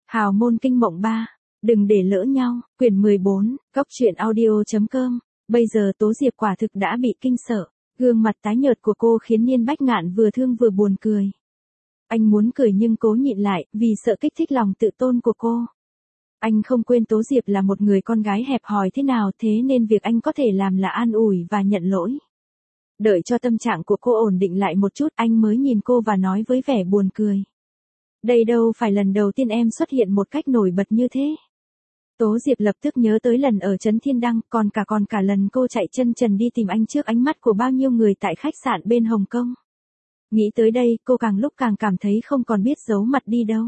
Hào môn kinh mộng 3. Đừng để lỡ nhau. Quyển 14. Cốc truyện audio.com. Bây giờ Tố Diệp quả thực đã bị kinh sợ. Gương mặt tái nhợt của cô khiến Niên Bách Ngạn vừa thương vừa buồn cười. Anh muốn cười nhưng cố nhịn lại, vì sợ kích thích lòng tự tôn của cô. Anh không quên Tố Diệp là một người con gái hẹp hòi thế nào, thế nên việc anh có thể làm là an ủi và nhận lỗi. Đợi cho tâm trạng của cô ổn định lại một chút, anh mới nhìn cô và nói với vẻ buồn cười. Đây đâu phải lần đầu tiên em xuất hiện một cách nổi bật như thế. Tố Diệp lập tức nhớ tới lần ở Trấn Thiên Đăng, còn cả lần cô chạy chân trần đi tìm anh trước ánh mắt của bao nhiêu người tại khách sạn bên Hồng Kông. Nghĩ tới đây, cô càng lúc càng cảm thấy không còn biết giấu mặt đi đâu.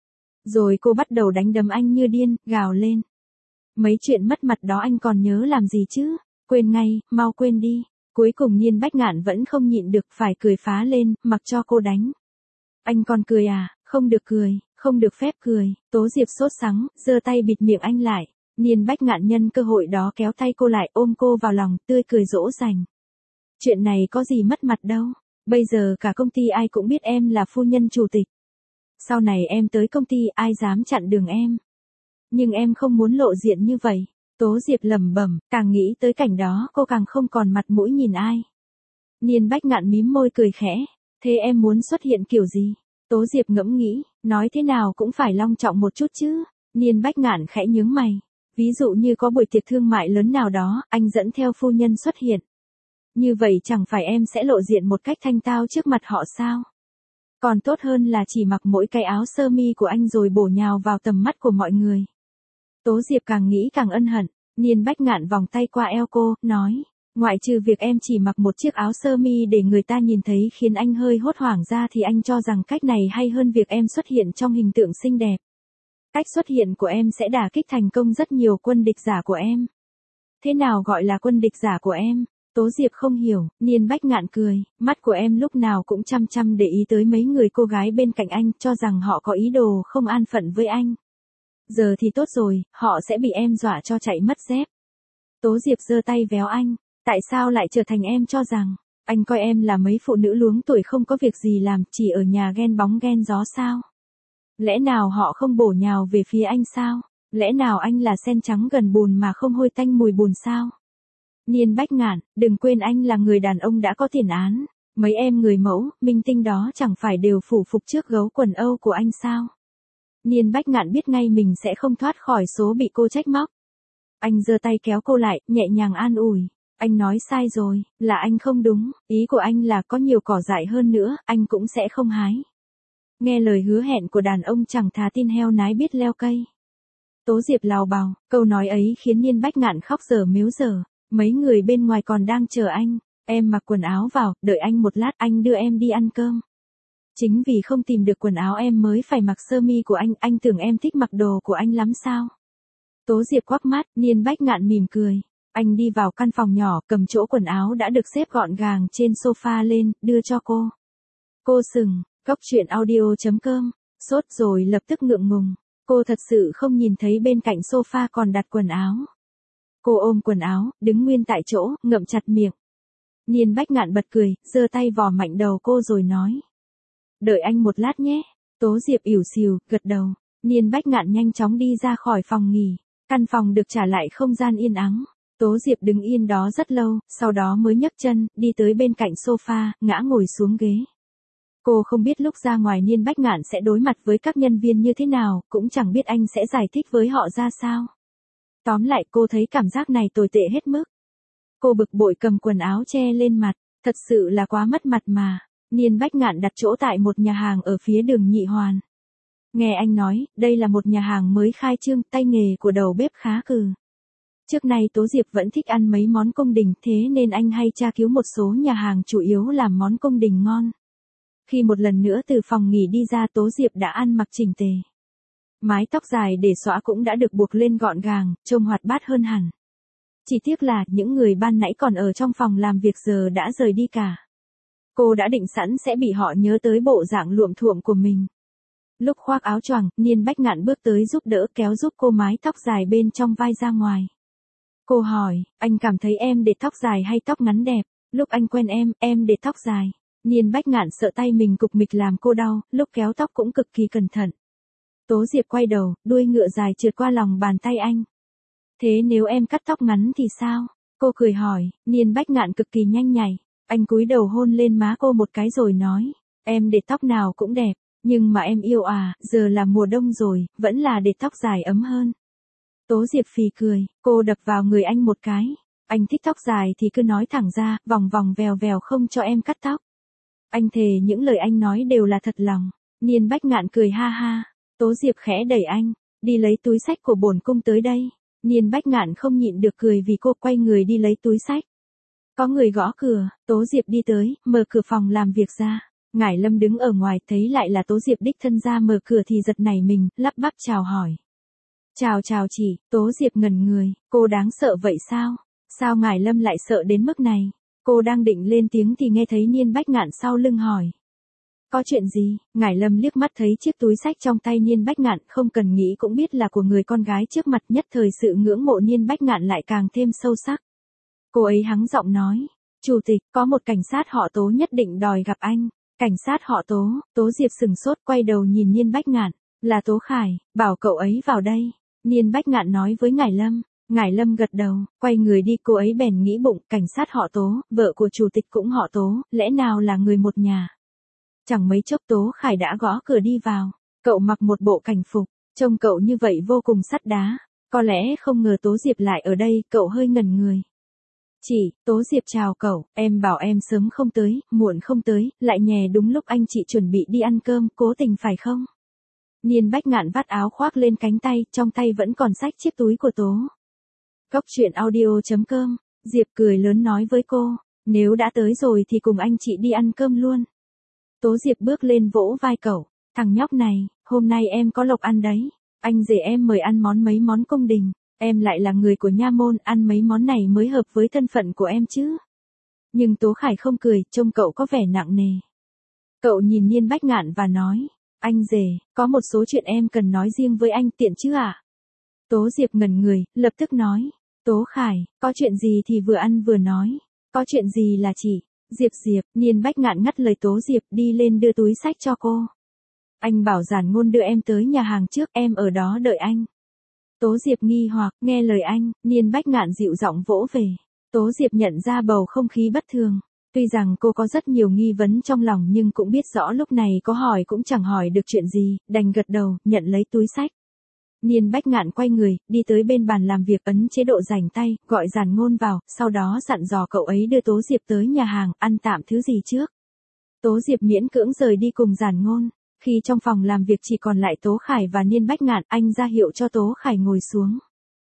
Rồi cô bắt đầu đánh đấm anh như điên, gào lên. Mấy chuyện mất mặt đó anh còn nhớ làm gì chứ? Quên ngay, mau quên đi. Cuối cùng Niên Bách Ngạn vẫn không nhịn được, phải cười phá lên, mặc cho cô đánh. Anh còn cười à? Không được cười, không được phép cười. Tố Diệp sốt sắng, giơ tay bịt miệng anh lại. Niên Bách Ngạn nhân cơ hội đó kéo tay cô lại, ôm cô vào lòng, tươi cười dỗ dành. Chuyện này có gì mất mặt đâu. Bây giờ cả công ty ai cũng biết em là phu nhân chủ tịch. Sau này em tới công ty ai dám chặn đường em. Nhưng em không muốn lộ diện như vậy. Tố Diệp lẩm bẩm, càng nghĩ tới cảnh đó cô càng không còn mặt mũi nhìn ai. Niên Bách Ngạn mím môi cười khẽ. Thế em muốn xuất hiện kiểu gì? Tố Diệp ngẫm nghĩ, nói thế nào cũng phải long trọng một chút chứ. Niên Bách Ngạn khẽ nhướng mày. Ví dụ như có buổi tiệc thương mại lớn nào đó, anh dẫn theo phu nhân xuất hiện. Như vậy chẳng phải em sẽ lộ diện một cách thanh tao trước mặt họ sao? Còn tốt hơn là chỉ mặc mỗi cái áo sơ mi của anh rồi bổ nhào vào tầm mắt của mọi người. Tố Diệp càng nghĩ càng ân hận. Niên Bách Ngạn vòng tay qua eo cô, nói. Ngoại trừ việc em chỉ mặc một chiếc áo sơ mi để người ta nhìn thấy khiến anh hơi hốt hoảng ra thì anh cho rằng cách này hay hơn việc em xuất hiện trong hình tượng xinh đẹp. Cách xuất hiện của em sẽ đả kích thành công rất nhiều quân địch giả của em. Thế nào gọi là quân địch giả của em? Tố Diệp không hiểu. Niên Bách Ngạn cười, mắt của em lúc nào cũng chăm chăm để ý tới mấy người cô gái bên cạnh anh, cho rằng họ có ý đồ không an phận với anh. Giờ thì tốt rồi, họ sẽ bị em dọa cho chạy mất dép. Tố Diệp giơ tay véo anh. Tại sao lại trở thành em cho rằng, anh coi em là mấy phụ nữ luống tuổi không có việc gì làm, chỉ ở nhà ghen bóng ghen gió sao? Lẽ nào họ không bổ nhào về phía anh sao? Lẽ nào anh là sen trắng gần bùn mà không hôi tanh mùi bùn sao? Niên Bách Ngạn, đừng quên anh là người đàn ông đã có tiền án. Mấy em người mẫu, minh tinh đó chẳng phải đều phủ phục trước gấu quần Âu của anh sao? Niên Bách Ngạn biết ngay mình sẽ không thoát khỏi số bị cô trách móc. Anh giơ tay kéo cô lại, nhẹ nhàng an ủi. Anh nói sai rồi, là anh không đúng, ý của anh là có nhiều cỏ dại hơn nữa, anh cũng sẽ không hái. Nghe lời hứa hẹn của đàn ông chẳng thà tin heo nái biết leo cây. Tố Diệp lào bào, câu nói ấy khiến Niên Bách Ngạn khóc dở mếu dở. Mấy người bên ngoài còn đang chờ anh, em mặc quần áo vào, đợi anh một lát anh đưa em đi ăn cơm. Chính vì không tìm được quần áo em mới phải mặc sơ mi của anh tưởng em thích mặc đồ của anh lắm sao? Tố Diệp quắc mắt, Niên Bách Ngạn mỉm cười. Anh đi vào căn phòng nhỏ, cầm chỗ quần áo đã được xếp gọn gàng trên sofa lên, đưa cho cô. Cô sừng, cốc truyện audio.com, sốt rồi lập tức ngượng ngùng. Cô thật sự không nhìn thấy bên cạnh sofa còn đặt quần áo. Cô ôm quần áo, đứng nguyên tại chỗ, ngậm chặt miệng. Niên Bách Ngạn bật cười, giơ tay vò mạnh đầu cô rồi nói. Đợi anh một lát nhé. Tố Diệp ỉu xìu, gật đầu. Niên Bách Ngạn nhanh chóng đi ra khỏi phòng nghỉ. Căn phòng được trả lại không gian yên ắng. Tố Diệp đứng yên đó rất lâu, sau đó mới nhấc chân, đi tới bên cạnh sofa, ngã ngồi xuống ghế. Cô không biết lúc ra ngoài Niên Bách Ngạn sẽ đối mặt với các nhân viên như thế nào, cũng chẳng biết anh sẽ giải thích với họ ra sao. Tóm lại cô thấy cảm giác này tồi tệ hết mức. Cô bực bội cầm quần áo che lên mặt, thật sự là quá mất mặt mà. Niên Bách Ngạn đặt chỗ tại một nhà hàng ở phía đường Nhị Hoàn. Nghe anh nói, đây là một nhà hàng mới khai trương, tay nghề của đầu bếp khá cừ. Trước nay Tố Diệp vẫn thích ăn mấy món cung đình, thế nên anh hay tra cứu một số nhà hàng chủ yếu làm món cung đình ngon. Khi một lần nữa từ phòng nghỉ đi ra Tố Diệp đã ăn mặc chỉnh tề. Mái tóc dài để xõa cũng đã được buộc lên gọn gàng, trông hoạt bát hơn hẳn. Chỉ tiếc là những người ban nãy còn ở trong phòng làm việc giờ đã rời đi cả. Cô đã định sẵn sẽ bị họ nhớ tới bộ dạng luộm thuộm của mình. Lúc khoác áo choàng, Niên Bách Ngạn bước tới giúp đỡ kéo giúp cô mái tóc dài bên trong vai ra ngoài. Cô hỏi, anh cảm thấy em để tóc dài hay tóc ngắn đẹp? Lúc anh quen em để tóc dài. Niên Bách Ngạn sợ tay mình cục mịch làm cô đau, lúc kéo tóc cũng cực kỳ cẩn thận. Tố Diệp quay đầu, đuôi ngựa dài trượt qua lòng bàn tay anh. Thế nếu em cắt tóc ngắn thì sao? Cô cười hỏi, Niên Bách Ngạn cực kỳ nhanh nhạy. Anh cúi đầu hôn lên má cô một cái rồi nói, em để tóc nào cũng đẹp, nhưng mà em yêu à, giờ là mùa đông rồi, vẫn là để tóc dài ấm hơn. Tố Diệp phì cười, cô đập vào người anh một cái. Anh thích tóc dài thì cứ nói thẳng ra, vòng vòng vèo vèo không cho em cắt tóc. Anh thề những lời anh nói đều là thật lòng. Niên Bách Ngạn cười ha ha. Tố Diệp khẽ đẩy anh, đi lấy túi xách của bổn cung tới đây. Niên Bách Ngạn không nhịn được cười vì cô quay người đi lấy túi xách. Có người gõ cửa, Tố Diệp đi tới, mở cửa phòng làm việc ra. Ngải Lâm đứng ở ngoài thấy lại là Tố Diệp đích thân ra mở cửa thì giật nảy mình, lắp bắp chào hỏi. Chào chị, Tố Diệp ngẩn người, cô đáng sợ vậy sao? Sao Ngải Lâm lại sợ đến mức này? Cô đang định lên tiếng thì nghe thấy Niên Bách Ngạn sau lưng hỏi. Có chuyện gì? Ngải Lâm liếc mắt thấy chiếc túi xách trong tay Niên Bách Ngạn không cần nghĩ cũng biết là của người con gái trước mặt, nhất thời sự ngưỡng mộ Niên Bách Ngạn lại càng thêm sâu sắc. Cô ấy hắng giọng nói, Chủ tịch, có một cảnh sát họ Tố nhất định đòi gặp anh. Cảnh sát họ Tố, Tố Diệp sừng sốt quay đầu nhìn Niên Bách Ngạn, là Tố Khải, bảo cậu ấy vào đây. Niên Bách Ngạn nói với Ngải Lâm. Ngải Lâm gật đầu, quay người đi, cô ấy bèn nghĩ bụng, cảnh sát họ Tố, vợ của chủ tịch cũng họ Tố, lẽ nào là người một nhà. Chẳng mấy chốc Tố Khải đã gõ cửa đi vào, cậu mặc một bộ cảnh phục, trông cậu như vậy vô cùng sắt đá, có lẽ không ngờ Tố Diệp lại ở đây, cậu hơi ngẩn người. Chị, Tố Diệp chào cậu, em bảo em sớm không tới, muộn không tới, lại nhè đúng lúc anh chị chuẩn bị đi ăn cơm, cố tình phải không? Niên Bách Ngạn vắt áo khoác lên cánh tay, trong tay vẫn còn xách chiếc túi của Tố. Cốc truyện audio.com, Diệp cười lớn nói với cô, nếu đã tới rồi thì cùng anh chị đi ăn cơm luôn. Tố Diệp bước lên vỗ vai cậu, thằng nhóc này, hôm nay em có lộc ăn đấy, anh rể em mời ăn mấy món cung đình, em lại là người của nha môn, ăn mấy món này mới hợp với thân phận của em chứ. Nhưng Tố Khải không cười, trông cậu có vẻ nặng nề. Cậu nhìn Niên Bách Ngạn và nói, anh rể, có một số chuyện em cần nói riêng với anh, tiện chứ ạ? Tố Diệp ngẩn người, lập tức nói, Tố Khải, có chuyện gì thì vừa ăn vừa nói, có chuyện gì là chị? Diệp, Niên Bách Ngạn ngắt lời Tố Diệp, đi lên đưa túi xách cho cô. Anh bảo Giản Ngôn đưa em tới nhà hàng trước, em ở đó đợi anh. Tố Diệp nghi hoặc, nghe lời anh, Niên Bách Ngạn dịu giọng vỗ về. Tố Diệp nhận ra bầu không khí bất thường. Tuy rằng cô có rất nhiều nghi vấn trong lòng nhưng cũng biết rõ lúc này có hỏi cũng chẳng hỏi được chuyện gì, đành gật đầu, nhận lấy túi xách. Niên Bách Ngạn quay người, đi tới bên bàn làm việc, ấn chế độ rảnh tay, gọi Giản Ngôn vào, sau đó dặn dò cậu ấy đưa Tố Diệp tới nhà hàng, ăn tạm thứ gì trước. Tố Diệp miễn cưỡng rời đi cùng Giản Ngôn. Khi trong phòng làm việc chỉ còn lại Tố Khải và Niên Bách Ngạn, anh ra hiệu cho Tố Khải ngồi xuống.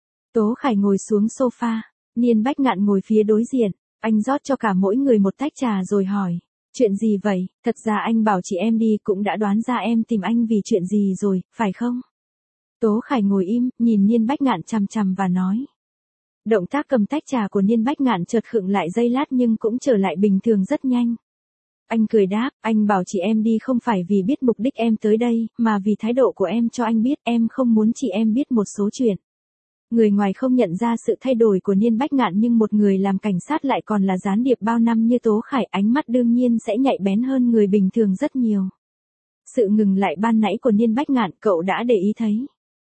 Tố Khải ngồi xuống sofa, Niên Bách Ngạn ngồi phía đối diện, anh rót cho cả mỗi người một tách trà rồi hỏi, chuyện gì vậy? Thật ra anh bảo chị em đi cũng đã đoán ra em tìm anh vì chuyện gì rồi, phải không? Tố Khải ngồi im, nhìn Niên Bách Ngạn chằm chằm và nói. Động tác cầm tách trà của Niên Bách Ngạn chợt khựng lại giây lát nhưng cũng trở lại bình thường rất nhanh. Anh cười đáp, anh bảo chị em đi không phải vì biết mục đích em tới đây, mà vì thái độ của em cho anh biết em không muốn chị em biết một số chuyện. Người ngoài không nhận ra sự thay đổi của Niên Bách Ngạn nhưng một người làm cảnh sát lại còn là gián điệp bao năm như Tố Khải, ánh mắt đương nhiên sẽ nhạy bén hơn người bình thường rất nhiều. Sự ngừng lại ban nãy của Niên Bách Ngạn cậu đã để ý thấy.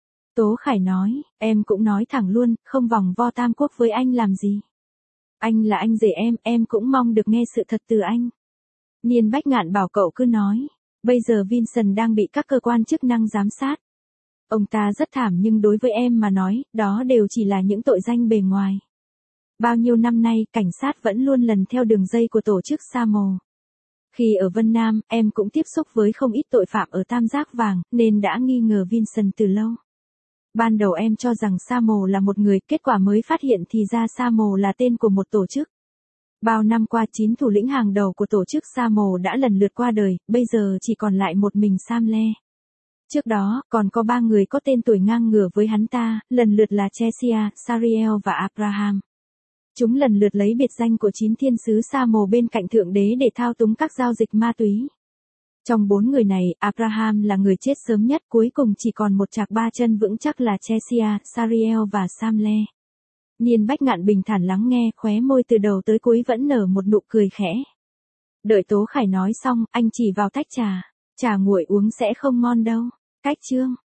Tố Khải nói, em cũng nói thẳng luôn, không vòng vo tam quốc với anh làm gì. Anh là anh rể em cũng mong được nghe sự thật từ anh. Niên Bách Ngạn bảo cậu cứ nói, bây giờ Vincent đang bị các cơ quan chức năng giám sát. Ông ta rất thảm nhưng đối với em mà nói, đó đều chỉ là những tội danh bề ngoài. Bao nhiêu năm nay, cảnh sát vẫn luôn lần theo đường dây của tổ chức Sa Mồ. Khi ở Vân Nam, em cũng tiếp xúc với không ít tội phạm ở Tam Giác Vàng, nên đã nghi ngờ Vincent từ lâu. Ban đầu em cho rằng Sa Mồ là một người, kết quả mới phát hiện thì ra Sa Mồ là tên của một tổ chức. Bao năm qua 9 thủ lĩnh hàng đầu của tổ chức Sa Mồ đã lần lượt qua đời, bây giờ chỉ còn lại một mình Sam Le. Trước đó, còn có 3 người có tên tuổi ngang ngửa với hắn ta, lần lượt là Chesia, Sariel và Abraham. Chúng lần lượt lấy biệt danh của 9 thiên sứ Sa Mồ bên cạnh Thượng Đế để thao túng các giao dịch ma túy. Trong 4 người này, Abraham là người chết sớm nhất, cuối cùng chỉ còn một chạc 3 chân vững chắc là Chesia, Sariel và Sam Le. Niên Bách Ngạn bình thản lắng nghe, khóe môi từ đầu tới cuối vẫn nở một nụ cười khẽ. Đợi Tố Khải nói xong, anh chỉ vào tách trà. Trà nguội uống sẽ không ngon đâu. Cách chương.